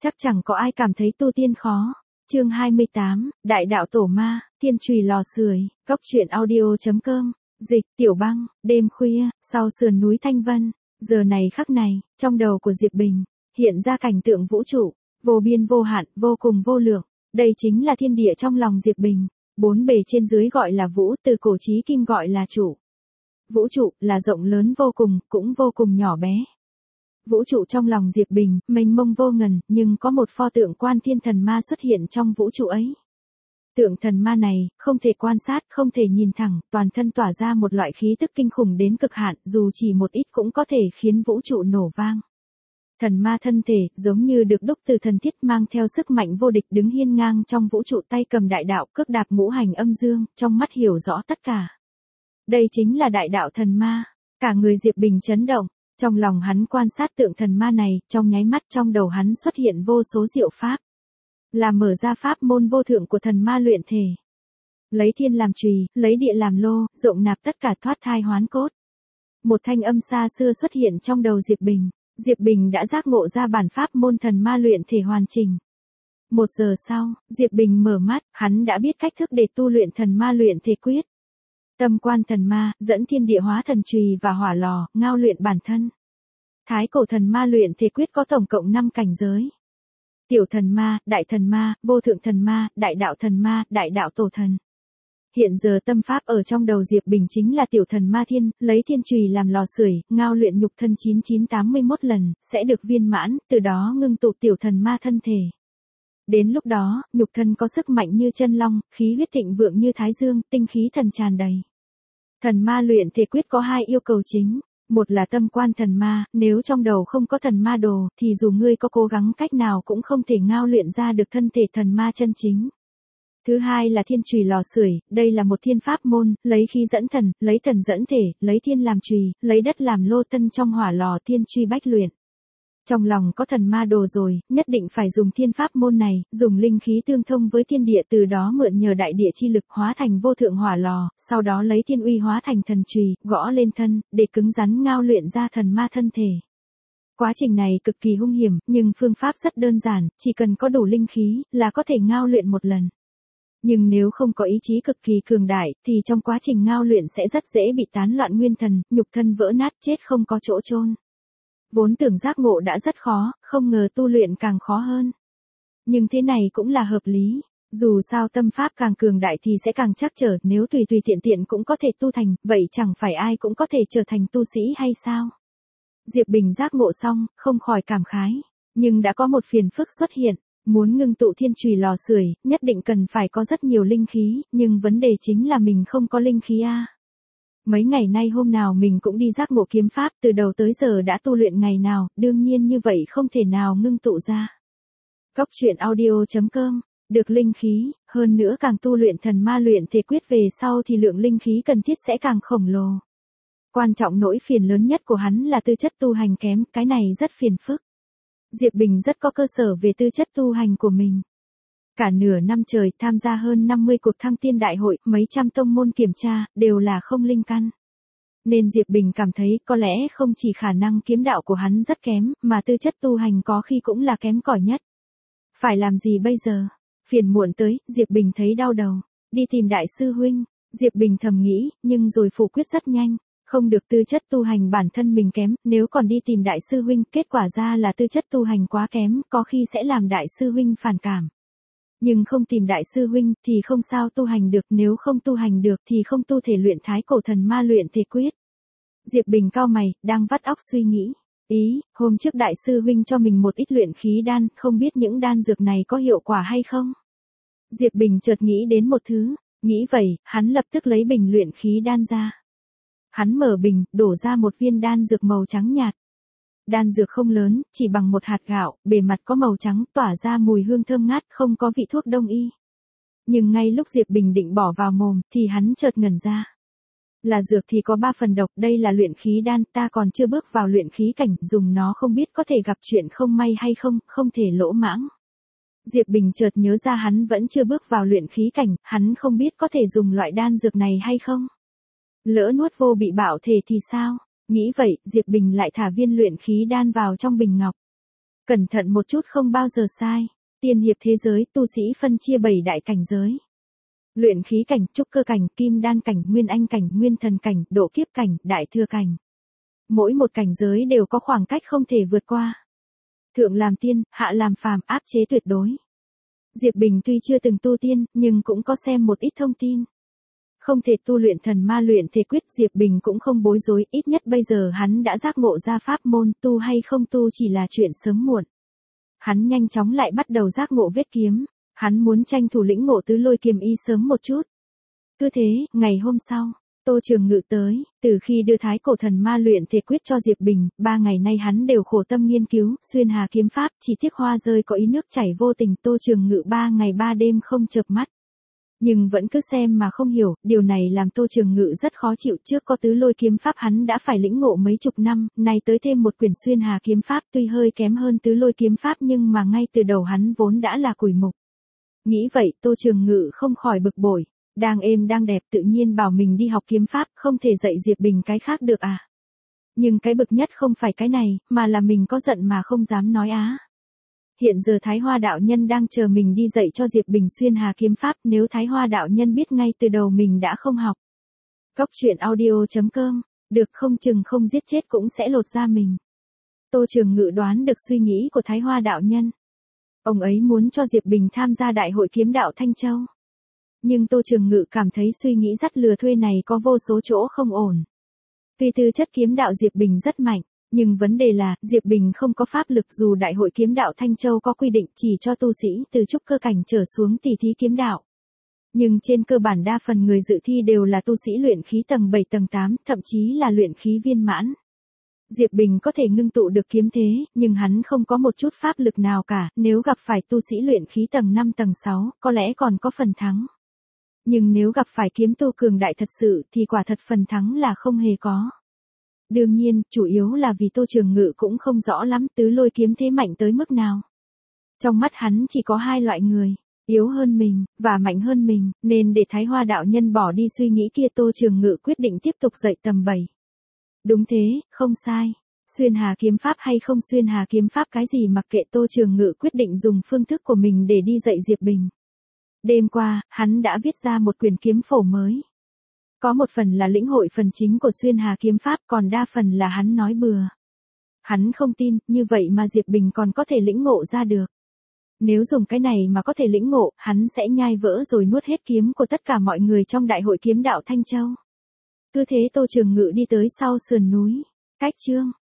Chắc chẳng có ai cảm thấy tu tiên khó. Chương 28, Đại đạo tổ ma, Thiên chùy lò sưởi, Cốc truyện audio.com, dịch, Tiểu Băng, đêm khuya, sau sườn núi Thanh Vân, giờ này khắc này, trong đầu của Diệp Bình, hiện ra cảnh tượng vũ trụ, vô biên vô hạn, vô cùng vô lượng. Đây chính là thiên địa trong lòng Diệp Bình, bốn bề trên dưới gọi là vũ, từ cổ chí kim gọi là trụ. Vũ trụ là rộng lớn vô cùng, cũng vô cùng nhỏ bé. Vũ trụ trong lòng Diệp Bình, mênh mông vô ngần, nhưng có một pho tượng Quan Thiên Thần Ma xuất hiện trong vũ trụ ấy. Tượng thần ma này, không thể quan sát, không thể nhìn thẳng, toàn thân tỏa ra một loại khí tức kinh khủng đến cực hạn, dù chỉ một ít cũng có thể khiến vũ trụ nổ vang. Thần ma thân thể, giống như được đúc từ thần thiết, mang theo sức mạnh vô địch, đứng hiên ngang trong vũ trụ, tay cầm đại đạo, cước đạp ngũ hành âm dương, trong mắt hiểu rõ tất cả. Đây chính là đại đạo thần ma. Cả người Diệp Bình chấn động. Trong lòng hắn quan sát tượng thần ma này, trong nháy mắt trong đầu hắn xuất hiện vô số diệu pháp. Là mở ra pháp môn vô thượng của thần ma luyện thể. Lấy thiên làm chùy, lấy địa làm lô, rộng nạp tất cả, thoát thai hoán cốt. Một thanh âm xa xưa xuất hiện trong đầu Diệp Bình. Diệp Bình đã giác ngộ ra bản pháp môn thần ma luyện thể hoàn chỉnh. 1 giờ sau, Diệp Bình mở mắt, hắn đã biết cách thức để tu luyện thần ma luyện thể quyết. Tâm quan thần ma, dẫn thiên địa hóa thần chùy và hỏa lò, ngao luyện bản thân. Thái cổ thần ma luyện thể quyết có tổng cộng 5 cảnh giới. Tiểu thần ma, đại thần ma, vô thượng thần ma, đại đạo thần ma, đại đạo tổ thần. Hiện giờ tâm pháp ở trong đầu Diệp Bình chính là tiểu thần ma thiên, lấy thiên chùy làm lò sưởi, ngao luyện nhục thân 9981 lần, sẽ được viên mãn, từ đó ngưng tụ tiểu thần ma thân thể. Đến lúc đó, nhục thân có sức mạnh như chân long, khí huyết thịnh vượng như thái dương, tinh khí thần tràn đầy. Thần ma luyện thể quyết có 2 yêu cầu chính. Một là tâm quan thần ma, nếu trong đầu không có thần ma đồ, thì dù ngươi có cố gắng cách nào cũng không thể ngao luyện ra được thân thể thần ma chân chính. Thứ hai là thiên chùy lò sưởi, đây là một thiên pháp môn, lấy khí dẫn thần, lấy thần dẫn thể, lấy thiên làm chùy, lấy đất làm lô, tân trong hỏa lò thiên truy bách luyện. Trong lòng có thần ma đồ rồi, nhất định phải dùng thiên pháp môn này, dùng linh khí tương thông với thiên địa, từ đó mượn nhờ đại địa chi lực hóa thành vô thượng hỏa lò, sau đó lấy thiên uy hóa thành thần chùy, gõ lên thân, để cứng rắn ngao luyện ra thần ma thân thể. Quá trình này cực kỳ hung hiểm, nhưng phương pháp rất đơn giản, chỉ cần có đủ linh khí, là có thể ngao luyện một lần. Nhưng nếu không có ý chí cực kỳ cường đại, thì trong quá trình ngao luyện sẽ rất dễ bị tán loạn nguyên thần, nhục thân vỡ nát, chết không có chỗ chôn. Vốn tưởng giác ngộ đã rất khó, không ngờ tu luyện càng khó hơn. Nhưng thế này cũng là hợp lý. Dù sao tâm pháp càng cường đại thì sẽ càng trắc trở, nếu tùy tùy tiện tiện cũng có thể tu thành, vậy chẳng phải ai cũng có thể trở thành tu sĩ hay sao? Diệp Bình giác ngộ xong, không khỏi cảm khái. Nhưng đã có một phiền phức xuất hiện. Muốn ngưng tụ thiên chùy lò sưởi, nhất định cần phải có rất nhiều linh khí, nhưng vấn đề chính là mình không có linh khí a. Mấy ngày nay hôm nào mình cũng đi giác ngộ kiếm pháp, từ đầu tới giờ đã tu luyện ngày nào, đương nhiên như vậy không thể nào ngưng tụ ra. Cốc truyện audio.com, được linh khí, hơn nữa càng tu luyện thần ma luyện thể quyết về sau thì lượng linh khí cần thiết sẽ càng khổng lồ. Quan trọng nỗi phiền lớn nhất của hắn là tư chất tu hành kém, cái này rất phiền phức. Diệp Bình rất có cơ sở về tư chất tu hành của mình. Cả nửa năm trời tham gia hơn 50 cuộc thăng tiên đại hội, mấy trăm tông môn kiểm tra, đều là không linh căn. Nên Diệp Bình cảm thấy có lẽ không chỉ khả năng kiếm đạo của hắn rất kém, mà tư chất tu hành có khi cũng là kém cỏi nhất. Phải làm gì bây giờ? Phiền muộn tới, Diệp Bình thấy đau đầu. Đi tìm đại sư huynh. Diệp Bình thầm nghĩ, nhưng rồi phủ quyết rất nhanh. Không được, tư chất tu hành bản thân mình kém, nếu còn đi tìm đại sư huynh, kết quả ra là tư chất tu hành quá kém, có khi sẽ làm đại sư huynh phản cảm. Nhưng không tìm đại sư huynh, thì không sao tu hành được, nếu không tu hành được thì không tu thể luyện thái cổ thần ma luyện thể quyết. Diệp Bình cau mày, đang vắt óc suy nghĩ. Hôm trước đại sư huynh cho mình một ít luyện khí đan, không biết những đan dược này có hiệu quả hay không? Diệp Bình chợt nghĩ đến một thứ, nghĩ vậy, hắn lập tức lấy bình luyện khí đan ra. Hắn mở bình, đổ ra một viên đan dược màu trắng nhạt. Đan dược không lớn, chỉ bằng một hạt gạo, bề mặt có màu trắng, tỏa ra mùi hương thơm ngát, không có vị thuốc đông y. Nhưng ngay lúc Diệp Bình định bỏ vào mồm, thì hắn chợt ngẩn ra. Là dược thì có 3 phần độc, đây là luyện khí đan, ta còn chưa bước vào luyện khí cảnh, dùng nó không biết có thể gặp chuyện không may hay không, không thể lỗ mãng. Diệp Bình chợt nhớ ra hắn vẫn chưa bước vào luyện khí cảnh, hắn không biết có thể dùng loại đan dược này hay không. Lỡ nuốt vô bị bạo thể thì sao? Nghĩ vậy, Diệp Bình lại thả viên luyện khí đan vào trong bình ngọc. Cẩn thận một chút không bao giờ sai. Tiên hiệp thế giới, tu sĩ phân chia 7 đại cảnh giới. Luyện khí cảnh, trúc cơ cảnh, kim đan cảnh, nguyên anh cảnh, nguyên thần cảnh, độ kiếp cảnh, đại thừa cảnh. Mỗi một cảnh giới đều có khoảng cách không thể vượt qua. Thượng làm tiên, hạ làm phàm, áp chế tuyệt đối. Diệp Bình tuy chưa từng tu tiên, nhưng cũng có xem một ít thông tin. Không thể tu luyện thần ma luyện thể quyết, Diệp Bình cũng không bối rối, ít nhất bây giờ hắn đã giác ngộ ra pháp môn, tu hay không tu chỉ là chuyện sớm muộn. Hắn nhanh chóng lại bắt đầu giác ngộ vết kiếm, hắn muốn tranh thủ lĩnh ngộ tứ lôi kiếm ý sớm một chút. Cứ thế, ngày hôm sau, Tô Trường Ngự tới, từ khi đưa thái cổ thần ma luyện thể quyết cho Diệp Bình, 3 ngày nay hắn đều khổ tâm nghiên cứu, xuyên hà kiếm pháp, chỉ tiếc hoa rơi có ý nước chảy vô tình, Tô Trường Ngự 3 ngày 3 đêm không chợp mắt. Nhưng vẫn cứ xem mà không hiểu, điều này làm Tô Trường Ngự rất khó chịu, trước có tứ lôi kiếm pháp hắn đã phải lĩnh ngộ mấy chục năm, nay tới thêm một quyển xuyên hà kiếm pháp tuy hơi kém hơn tứ lôi kiếm pháp nhưng mà ngay từ đầu hắn vốn đã là củi mục. Nghĩ vậy Tô Trường Ngự không khỏi bực bội, đang êm đang đẹp tự nhiên bảo mình đi học kiếm pháp, không thể dạy Diệp Bình cái khác được à. Nhưng cái bực nhất không phải cái này, mà là mình có giận mà không dám nói á. Hiện giờ Thái Hoa đạo nhân đang chờ mình đi dạy cho Diệp Bình xuyên hà kiếm pháp, nếu Thái Hoa đạo nhân biết ngay từ đầu mình đã không học. Góc truyện audio.com, được không chừng không giết chết cũng sẽ lột da mình. Tô Trường Ngự đoán được suy nghĩ của Thái Hoa đạo nhân. Ông ấy muốn cho Diệp Bình tham gia đại hội kiếm đạo Thanh Châu. Nhưng Tô Trường Ngự cảm thấy suy nghĩ dắt lừa thuê này có vô số chỗ không ổn. Tuy tư chất kiếm đạo Diệp Bình rất mạnh, nhưng vấn đề là Diệp Bình không có pháp lực, dù đại hội kiếm đạo Thanh Châu có quy định chỉ cho tu sĩ từ trúc cơ cảnh trở xuống tỉ thí kiếm đạo. Nhưng trên cơ bản đa phần người dự thi đều là tu sĩ luyện khí tầng 7 tầng 8, thậm chí là luyện khí viên mãn. Diệp Bình có thể ngưng tụ được kiếm thế, nhưng hắn không có một chút pháp lực nào cả, nếu gặp phải tu sĩ luyện khí tầng 5 tầng 6, có lẽ còn có phần thắng. Nhưng nếu gặp phải kiếm tu cường đại thật sự thì quả thật phần thắng là không hề có. Đương nhiên, chủ yếu là vì Tô Trường Ngự cũng không rõ lắm tứ lôi kiếm thế mạnh tới mức nào. Trong mắt hắn chỉ có hai loại người, yếu hơn mình, và mạnh hơn mình, nên để Thái Hoa đạo nhân bỏ đi suy nghĩ kia, Tô Trường Ngự quyết định tiếp tục dạy tầm 7. Đúng thế, không sai. Xuyên hà kiếm pháp hay không xuyên hà kiếm pháp cái gì mặc kệ, Tô Trường Ngự quyết định dùng phương thức của mình để đi dạy Diệp Bình. Đêm qua, hắn đã viết ra một quyển kiếm phổ mới. Có một phần là lĩnh hội phần chính của xuyên hà kiếm pháp, còn đa phần là hắn nói bừa. Hắn không tin, như vậy mà Diệp Bình còn có thể lĩnh ngộ ra được. Nếu dùng cái này mà có thể lĩnh ngộ, hắn sẽ nhai vỡ rồi nuốt hết kiếm của tất cả mọi người trong đại hội kiếm đạo Thanh Châu. Cứ thế Tô Trường Ngự đi tới sau sườn núi. Cách chương